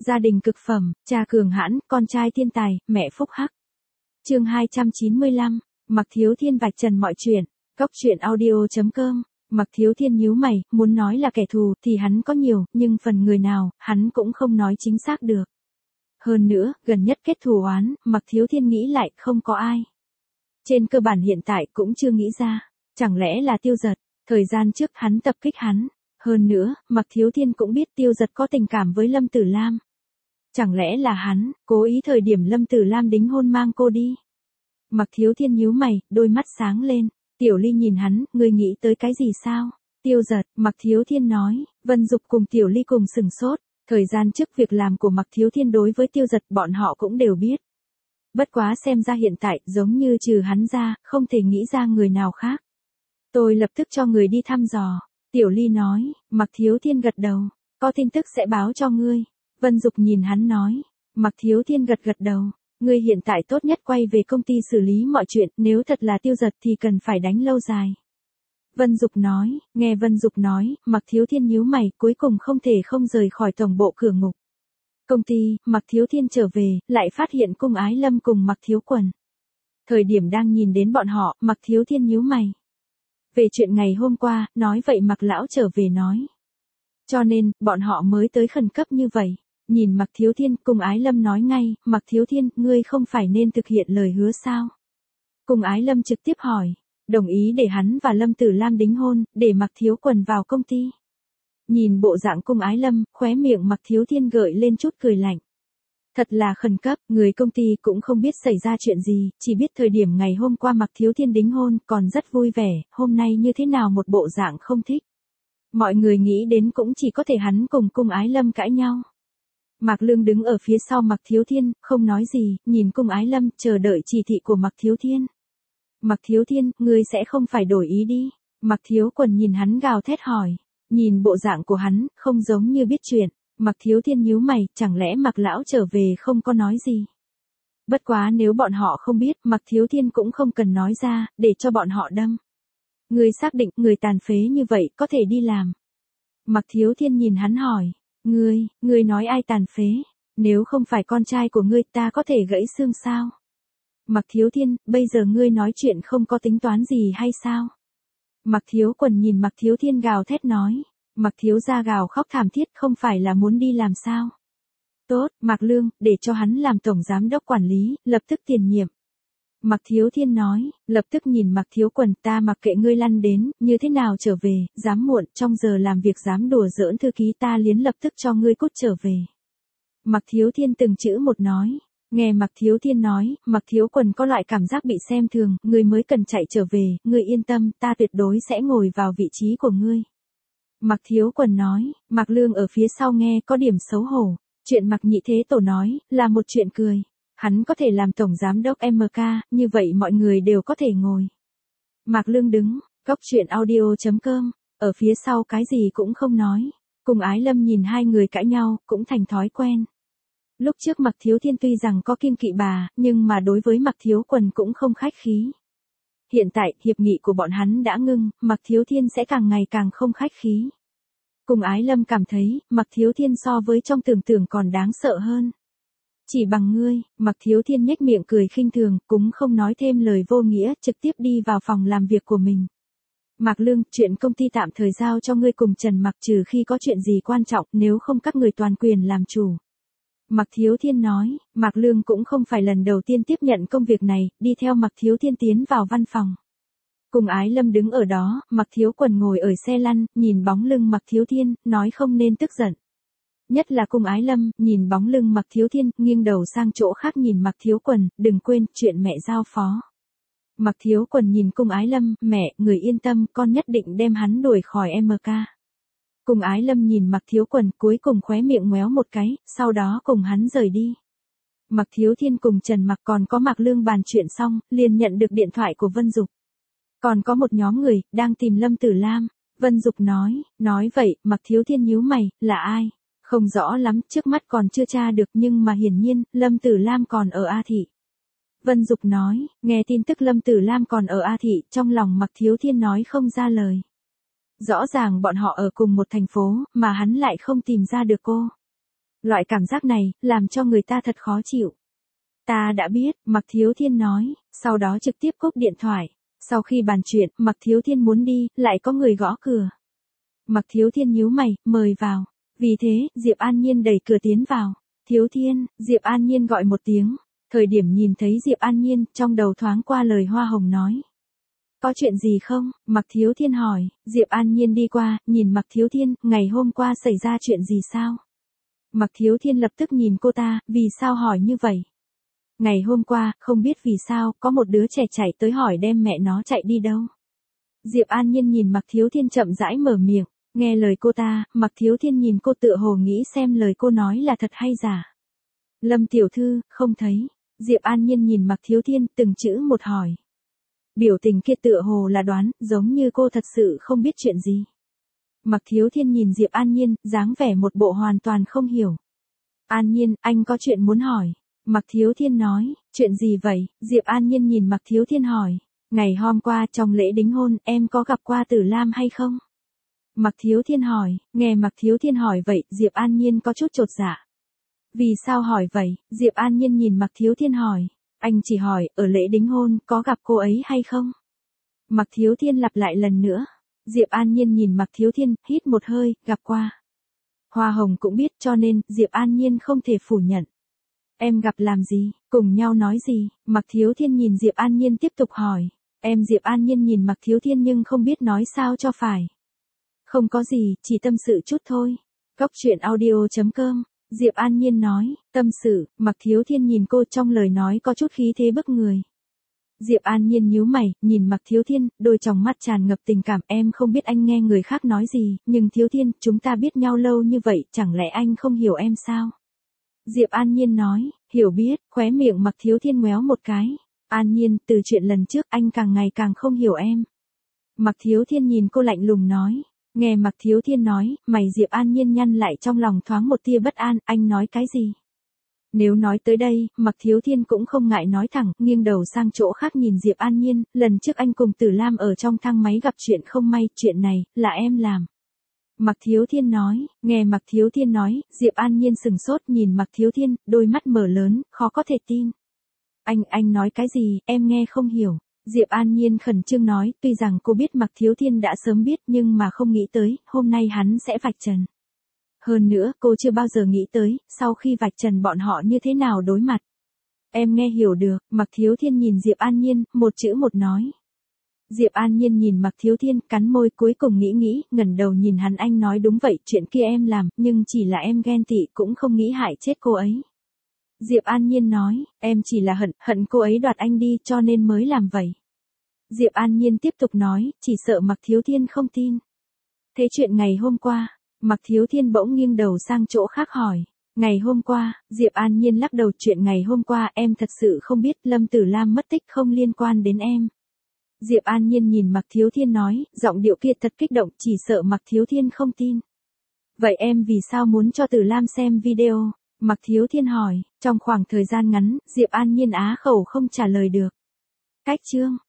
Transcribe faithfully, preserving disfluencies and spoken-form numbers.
Gia đình cực phẩm, cha cường hãn, con trai thiên tài, mẹ phúc hắc. Chương hai trăm chín mươi lăm, Mạc Thiếu Thiên vạch trần mọi chuyện. Cốc truyện audio chấm com. Mạc Thiếu Thiên nhíu mày, muốn nói là kẻ thù thì hắn có nhiều, nhưng phần người nào, hắn cũng không nói chính xác được. Hơn nữa, gần nhất kết thù oán, Mạc Thiếu Thiên nghĩ lại không có ai. Trên cơ bản hiện tại cũng chưa nghĩ ra, chẳng lẽ là Tiêu Dật, thời gian trước hắn tập kích hắn. Hơn nữa, Mạc Thiếu Thiên cũng biết Tiêu Dật có tình cảm với Lâm Tử Lam. Chẳng lẽ là hắn, cố ý thời điểm Lâm Tử Lam đính hôn mang cô đi. Mạc Thiếu Thiên nhíu mày, đôi mắt sáng lên. Tiểu Ly nhìn hắn, ngươi nghĩ tới cái gì sao? Tiêu Dật, Mạc Thiếu Thiên nói. Vân Dục cùng Tiểu Ly cùng sừng sốt. Thời gian trước việc làm của Mạc Thiếu Thiên đối với Tiêu Dật bọn họ cũng đều biết. Bất quá xem ra hiện tại, giống như trừ hắn ra, không thể nghĩ ra người nào khác. Tôi lập tức cho người đi thăm dò. Tiểu Ly nói. Mạc Thiếu Thiên gật đầu. Có tin tức sẽ báo cho ngươi. Vân Dục nhìn hắn nói. Mạc Thiếu Thiên gật gật đầu. Ngươi hiện tại tốt nhất quay về công ty xử lý mọi chuyện, nếu thật là Tiêu Dật thì cần phải đánh lâu dài. Vân Dục nói. Nghe Vân Dục nói, Mạc Thiếu Thiên nhíu mày, cuối cùng không thể không rời khỏi tổng bộ cửa ngục. Công ty, Mạc Thiếu Thiên trở về, lại phát hiện Cung Ái Lâm cùng Mạc Thiếu Quần. Thời điểm đang nhìn đến bọn họ, Mạc Thiếu Thiên nhíu mày. Về chuyện ngày hôm qua, nói vậy Mạc lão trở về nói. Cho nên, bọn họ mới tới khẩn cấp như vậy. Nhìn Mạc Thiếu Thiên, Cung Ái Lâm nói ngay, Mạc Thiếu Thiên, ngươi không phải nên thực hiện lời hứa sao? Cung Ái Lâm trực tiếp hỏi, đồng ý để hắn và Lâm Tử Lam đính hôn, để Mạc Thiếu Quần vào công ty. Nhìn bộ dạng Cung Ái Lâm, khóe miệng Mạc Thiếu Thiên gợi lên chút cười lạnh. Thật là khẩn cấp, người công ty cũng không biết xảy ra chuyện gì, chỉ biết thời điểm ngày hôm qua Mạc Thiếu Thiên đính hôn, còn rất vui vẻ, hôm nay như thế nào một bộ dạng không thích. Mọi người nghĩ đến cũng chỉ có thể hắn cùng Cung Ái Lâm cãi nhau. Mạc Lương đứng ở phía sau Mạc Thiếu Thiên, không nói gì, nhìn Cung Ái Lâm, chờ đợi chỉ thị của Mạc Thiếu Thiên. Mạc Thiếu Thiên, ngươi sẽ không phải đổi ý đi. Mạc Thiếu Quần nhìn hắn gào thét hỏi. Nhìn bộ dạng của hắn, không giống như biết chuyện. Mạc Thiếu Thiên nhíu mày, chẳng lẽ Mạc lão trở về không có nói gì. Bất quá nếu bọn họ không biết, Mạc Thiếu Thiên cũng không cần nói ra, để cho bọn họ đâm. Ngươi xác định, người tàn phế như vậy, có thể đi làm. Mạc Thiếu Thiên nhìn hắn hỏi. Ngươi, ngươi nói ai tàn phế? Nếu không phải con trai của ngươi, ta có thể gãy xương sao? Mạc Thiếu Thiên, bây giờ ngươi nói chuyện không có tính toán gì hay sao? Mạc Thiếu Quần nhìn Mạc Thiếu Thiên gào thét nói. Mạc Thiếu gia gào khóc thảm thiết, không phải là muốn đi làm sao? Tốt, Mạc Lương, để cho hắn làm tổng giám đốc quản lý, lập tức tiền nhiệm. Mạc Thiếu Thiên nói, lập tức nhìn Mạc Thiếu Quần, ta mặc kệ ngươi lăn đến, như thế nào trở về, dám muộn, trong giờ làm việc dám đùa giỡn thư ký ta liến lập tức cho ngươi cút trở về. Mạc Thiếu Thiên từng chữ một nói, nghe Mạc Thiếu Thiên nói, Mạc Thiếu Quần có loại cảm giác bị xem thường, ngươi mới cần chạy trở về, ngươi yên tâm, ta tuyệt đối sẽ ngồi vào vị trí của ngươi. Mạc Thiếu Quần nói, Mạc Lương ở phía sau nghe có điểm xấu hổ, chuyện Mạc Nhị Thế Tổ nói, là một chuyện cười. Hắn có thể làm tổng giám đốc em ca, như vậy mọi người đều có thể ngồi. Mạc Lương đứng, cốc truyện audio chấm com, ở phía sau cái gì cũng không nói. Cung Ái Lâm nhìn hai người cãi nhau, cũng thành thói quen. Lúc trước Mạc Thiếu Thiên tuy rằng có kiêng kỵ bà, nhưng mà đối với Mạc Thiếu Quần cũng không khách khí. Hiện tại, hiệp nghị của bọn hắn đã ngưng, Mạc Thiếu Thiên sẽ càng ngày càng không khách khí. Cung Ái Lâm cảm thấy, Mạc Thiếu Thiên so với trong tưởng tượng còn đáng sợ hơn. Chỉ bằng ngươi, Mạc Thiếu Thiên nhếch miệng cười khinh thường, cũng không nói thêm lời vô nghĩa, trực tiếp đi vào phòng làm việc của mình. Mạc Lương, chuyện công ty tạm thời giao cho ngươi cùng Trần Mạc, trừ khi có chuyện gì quan trọng, nếu không các người toàn quyền làm chủ. Mạc Thiếu Thiên nói, Mạc Lương cũng không phải lần đầu tiên tiếp nhận công việc này, đi theo Mạc Thiếu Thiên tiến vào văn phòng. Cung Ái Lâm đứng ở đó, Mạc Thiếu Quần ngồi ở xe lăn, nhìn bóng lưng Mạc Thiếu Thiên, nói không nên tức giận. Nhất là Cung Ái Lâm, nhìn bóng lưng Mạc Thiếu Thiên, nghiêng đầu sang chỗ khác nhìn Mạc Thiếu Quần, đừng quên, chuyện mẹ giao phó. Mạc Thiếu Quần nhìn Cung Ái Lâm, mẹ, người yên tâm, con nhất định đem hắn đuổi khỏi em ca. Cung Ái Lâm nhìn Mạc Thiếu Quần, cuối cùng khóe miệng ngoéo một cái, sau đó cùng hắn rời đi. Mạc Thiếu Thiên cùng Trần Mạc còn có Mạc Lương bàn chuyện xong, liền nhận được điện thoại của Vân Dục. Còn có một nhóm người, đang tìm Lâm Tử Lam. Vân Dục nói, nói vậy, Mạc Thiếu Thiên nhíu mày, là ai? Không rõ lắm, trước mắt còn chưa tra được nhưng mà hiển nhiên, Lâm Tử Lam còn ở A Thị. Vân Dục nói, nghe tin tức Lâm Tử Lam còn ở A Thị, trong lòng Mạc Thiếu Thiên nói không ra lời. Rõ ràng bọn họ ở cùng một thành phố, mà hắn lại không tìm ra được cô. Loại cảm giác này, làm cho người ta thật khó chịu. Ta đã biết, Mạc Thiếu Thiên nói, sau đó trực tiếp cúp điện thoại. Sau khi bàn chuyện, Mạc Thiếu Thiên muốn đi, lại có người gõ cửa. Mạc Thiếu Thiên nhíu mày, mời vào. Vì thế, Diệp An Nhiên đẩy cửa tiến vào. Thiếu Thiên, Diệp An Nhiên gọi một tiếng. Thời điểm nhìn thấy Diệp An Nhiên, trong đầu thoáng qua lời Hoa Hồng nói. Có chuyện gì không? Mạc Thiếu Thiên hỏi. Diệp An Nhiên đi qua, nhìn Mạc Thiếu Thiên, ngày hôm qua xảy ra chuyện gì sao? Mạc Thiếu Thiên lập tức nhìn cô ta, vì sao hỏi như vậy? Ngày hôm qua, không biết vì sao, có một đứa trẻ chạy tới hỏi đem mẹ nó chạy đi đâu. Diệp An Nhiên nhìn Mạc Thiếu Thiên chậm rãi mở miệng, nghe lời cô ta, Mạc Thiếu Thiên nhìn cô tựa hồ nghĩ xem lời cô nói là thật hay giả. Lâm tiểu thư, không thấy. Diệp An Nhiên nhìn Mạc Thiếu Thiên, từng chữ một hỏi. Biểu tình kia tựa hồ là đoán, giống như cô thật sự không biết chuyện gì. Mạc Thiếu Thiên nhìn Diệp An Nhiên, dáng vẻ một bộ hoàn toàn không hiểu. An Nhiên, anh có chuyện muốn hỏi. Mạc Thiếu Thiên nói, chuyện gì vậy? Diệp An Nhiên nhìn Mạc Thiếu Thiên hỏi. Ngày hôm qua trong lễ đính hôn, em có gặp qua Tử Lam hay không? Mạc Thiếu Thiên hỏi, nghe Mạc Thiếu Thiên hỏi vậy, Diệp An Nhiên có chút chột dạ. Vì sao hỏi vậy? Diệp An Nhiên nhìn Mạc Thiếu Thiên hỏi. Anh chỉ hỏi, ở lễ đính hôn, có gặp cô ấy hay không? Mạc Thiếu Thiên lặp lại lần nữa. Diệp An Nhiên nhìn Mạc Thiếu Thiên, hít một hơi, gặp qua. Hoa Hồng cũng biết cho nên, Diệp An Nhiên không thể phủ nhận. Em gặp làm gì, cùng nhau nói gì? Mạc Thiếu Thiên nhìn Diệp An Nhiên tiếp tục hỏi. Em Diệp An Nhiên nhìn Mạc Thiếu Thiên nhưng không biết nói sao cho phải. Không có gì, chỉ tâm sự chút thôi. Cóc truyện audio chấm com, Diệp An Nhiên nói, tâm sự, Mạc Thiếu Thiên nhìn cô trong lời nói có chút khí thế bức người. Diệp An Nhiên nhíu mày, nhìn Mạc Thiếu Thiên, đôi tròng mắt tràn ngập tình cảm. Em không biết anh nghe người khác nói gì, nhưng Thiếu Thiên, chúng ta biết nhau lâu như vậy, chẳng lẽ anh không hiểu em sao? Diệp An Nhiên nói, hiểu biết, khóe miệng Mạc Thiếu Thiên ngoéo một cái. An Nhiên, từ chuyện lần trước anh càng ngày càng không hiểu em. Mạc Thiếu Thiên nhìn cô lạnh lùng nói. Nghe Mạc Thiếu Thiên nói, mày Diệp An Nhiên nhăn lại trong lòng thoáng một tia bất an, anh nói cái gì? Nếu nói tới đây, Mạc Thiếu Thiên cũng không ngại nói thẳng, nghiêng đầu sang chỗ khác nhìn Diệp An Nhiên, lần trước anh cùng Tử Lam ở trong thang máy gặp chuyện không may, chuyện này, là em làm. Mạc Thiếu Thiên nói, nghe Mạc Thiếu Thiên nói, Diệp An Nhiên sừng sốt nhìn Mạc Thiếu Thiên, đôi mắt mở lớn, khó có thể tin. Anh, anh nói cái gì, em nghe không hiểu. Diệp An Nhiên khẩn trương nói, tuy rằng cô biết Mạc Thiếu Thiên đã sớm biết nhưng mà không nghĩ tới, hôm nay hắn sẽ vạch trần. Hơn nữa, cô chưa bao giờ nghĩ tới, sau khi vạch trần bọn họ như thế nào đối mặt. Em nghe hiểu được, Mạc Thiếu Thiên nhìn Diệp An Nhiên, một chữ một nói. Diệp An Nhiên nhìn Mạc Thiếu Thiên, cắn môi cuối cùng nghĩ nghĩ, ngẩng đầu nhìn hắn, anh nói đúng vậy, chuyện kia em làm, nhưng chỉ là em ghen tị cũng không nghĩ hại chết cô ấy. Diệp An Nhiên nói, em chỉ là hận, hận cô ấy đoạt anh đi cho nên mới làm vậy. Diệp An Nhiên tiếp tục nói, chỉ sợ Mạc Thiếu Thiên không tin. Thế chuyện ngày hôm qua, Mạc Thiếu Thiên bỗng nghiêng đầu sang chỗ khác hỏi. Ngày hôm qua, Diệp An Nhiên lắc đầu, chuyện ngày hôm qua em thật sự không biết, Lâm Tử Lam mất tích không liên quan đến em. Diệp An Nhiên nhìn Mạc Thiếu Thiên nói, giọng điệu kia thật kích động, chỉ sợ Mạc Thiếu Thiên không tin. Vậy em vì sao muốn cho Tử Lam xem video? Mạc Thiếu Thiên hỏi, trong khoảng thời gian ngắn, Diệp An Nhiên á khẩu không trả lời được. Cách chương